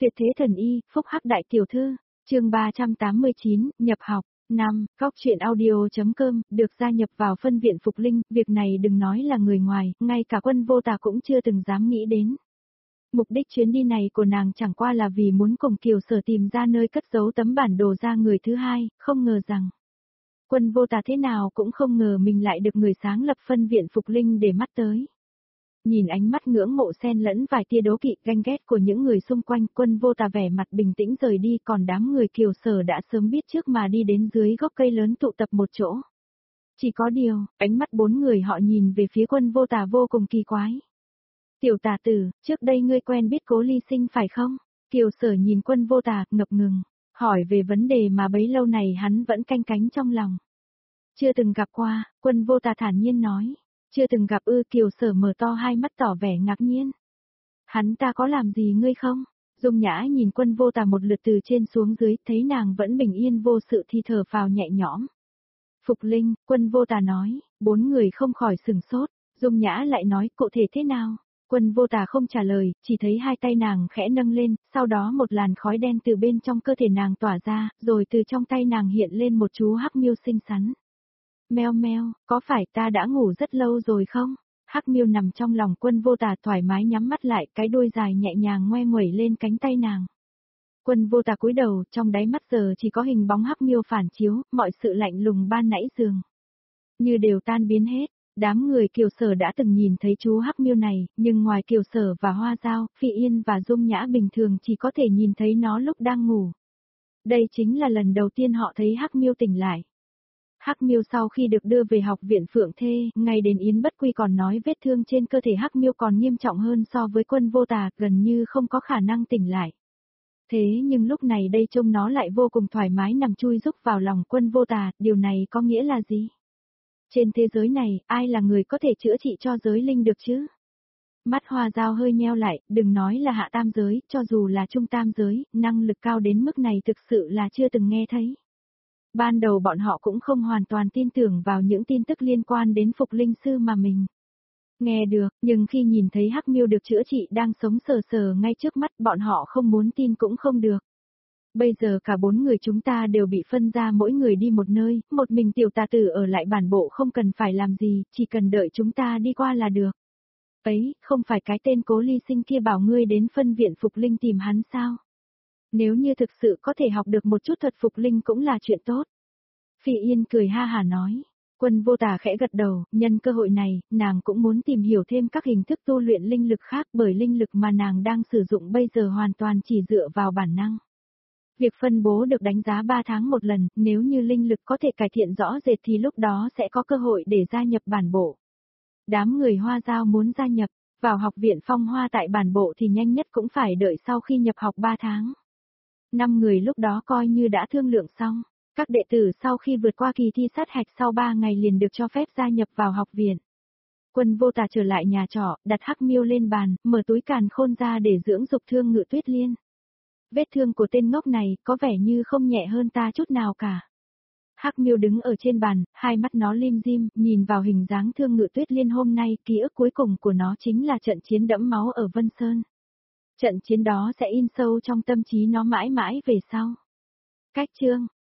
Tuyệt thế thần y, phúc hắc đại tiểu thư, chương 389, nhập học. 5. Góc truyện audio.com, được gia nhập vào phân viện Phục Linh, việc này đừng nói là người ngoài, ngay cả Quân Vô Tà cũng chưa từng dám nghĩ đến. Mục đích chuyến đi này của nàng chẳng qua là vì muốn cùng Kiều Sở tìm ra nơi cất giấu tấm bản đồ ra người thứ hai, không ngờ rằng Quân Vô Tà thế nào cũng không ngờ mình lại được người sáng lập phân viện Phục Linh để mắt tới. Nhìn ánh mắt ngưỡng mộ xen lẫn vài tia đố kỵ ganh ghét của những người xung quanh, Quân Vô Tà vẻ mặt bình tĩnh rời đi, còn đám người Kiều Sở đã sớm biết trước mà đi đến dưới gốc cây lớn tụ tập một chỗ. Chỉ có điều, ánh mắt bốn người họ nhìn về phía Quân Vô Tà vô cùng kỳ quái. Tiểu Tà tử, trước đây ngươi quen biết Cố Ly Sinh phải không? Kiều Sở nhìn Quân Vô Tà, ngập ngừng, hỏi về vấn đề mà bấy lâu này hắn vẫn canh cánh trong lòng. Chưa từng gặp qua, Quân Vô Tà thản nhiên nói. Chưa từng gặp ư? Kiều Sở mở to hai mắt tỏ vẻ ngạc nhiên. Hắn ta có làm gì ngươi không? Dung Nhã nhìn Quân Vô Tà một lượt từ trên xuống dưới, thấy nàng vẫn bình yên vô sự thì thở phào nhẹ nhõm. Phục Linh, Quân Vô Tà nói, bốn người không khỏi sửng sốt. Dung Nhã lại nói, cụ thể thế nào? Quân Vô Tà không trả lời, chỉ thấy hai tay nàng khẽ nâng lên, sau đó một làn khói đen từ bên trong cơ thể nàng tỏa ra, rồi từ trong tay nàng hiện lên một chú hắc miêu xinh xắn. Meo meo, có phải ta đã ngủ rất lâu rồi không? Hắc miêu nằm trong lòng Quân Vô Tà thoải mái nhắm mắt lại, cái đuôi dài nhẹ nhàng ngoe nguẩy lên cánh tay nàng. Quân Vô Tà cúi đầu, trong đáy mắt giờ chỉ có hình bóng hắc miêu phản chiếu, mọi sự lạnh lùng ban nãy dường như đều tan biến hết. Đám người Kiều Sở đã từng nhìn thấy chú hắc miêu này, nhưng ngoài Kiều Sở và Hoa Dao, Phi Yên và Dung Nhã bình thường chỉ có thể nhìn thấy nó lúc đang ngủ. Đây chính là lần đầu tiên họ thấy hắc miêu tỉnh lại. Hắc miêu sau khi được đưa về học viện Phượng Thê, ngay đến Yến Bất Quy còn nói vết thương trên cơ thể hắc miêu còn nghiêm trọng hơn so với Quân Vô Tà, gần như không có khả năng tỉnh lại. Thế nhưng lúc này đây trông nó lại vô cùng thoải mái nằm chui rúc vào lòng Quân Vô Tà, điều này có nghĩa là gì? Trên thế giới này, ai là người có thể chữa trị cho giới linh được chứ? Mắt Hoa Dao hơi nheo lại, đừng nói là hạ tam giới, cho dù là trung tam giới, năng lực cao đến mức này thực sự là chưa từng nghe thấy. Ban đầu bọn họ cũng không hoàn toàn tin tưởng vào những tin tức liên quan đến Phục Linh Sư mà mình nghe được, nhưng khi nhìn thấy hắc miêu được chữa trị đang sống sờ sờ ngay trước mắt, bọn họ không muốn tin cũng không được. Bây giờ cả bốn người chúng ta đều bị phân ra mỗi người đi một nơi, một mình Tiểu Tà tử ở lại bản bộ không cần phải làm gì, chỉ cần đợi chúng ta đi qua là được. Ấy, không phải cái tên Cố Ly Sinh kia bảo ngươi đến phân viện Phục Linh tìm hắn sao? Nếu như thực sự có thể học được một chút thuật Phục Linh cũng là chuyện tốt. Phi Yên cười ha hả nói. Quân Vô Tà khẽ gật đầu, nhân cơ hội này, nàng cũng muốn tìm hiểu thêm các hình thức tu luyện linh lực khác, bởi linh lực mà nàng đang sử dụng bây giờ hoàn toàn chỉ dựa vào bản năng. Việc phân bố được đánh giá 3 tháng một lần, nếu như linh lực có thể cải thiện rõ rệt thì lúc đó sẽ có cơ hội để gia nhập bản bộ. Đám người Hoa Dao muốn gia nhập vào học viện Phong Hoa tại bản bộ thì nhanh nhất cũng phải đợi sau khi nhập học 3 tháng. 5 người lúc đó coi như đã thương lượng xong. Các đệ tử sau khi vượt qua kỳ thi sát hạch sau 3 ngày liền được cho phép gia nhập vào học viện. Quân Vô Tà trở lại nhà trọ, đặt hắc miêu lên bàn, mở túi càn khôn ra để dưỡng dục thương Ngự Tuyết Liên. Vết thương của tên ngốc này có vẻ như không nhẹ hơn ta chút nào cả. Hắc miêu đứng ở trên bàn, hai mắt nó lim dim, nhìn vào hình dáng thương Ngự Tuyết Liên hôm nay, ký ức cuối cùng của nó chính là trận chiến đẫm máu ở Vân Sơn. Trận chiến đó sẽ in sâu trong tâm trí nó mãi mãi về sau. Cách chương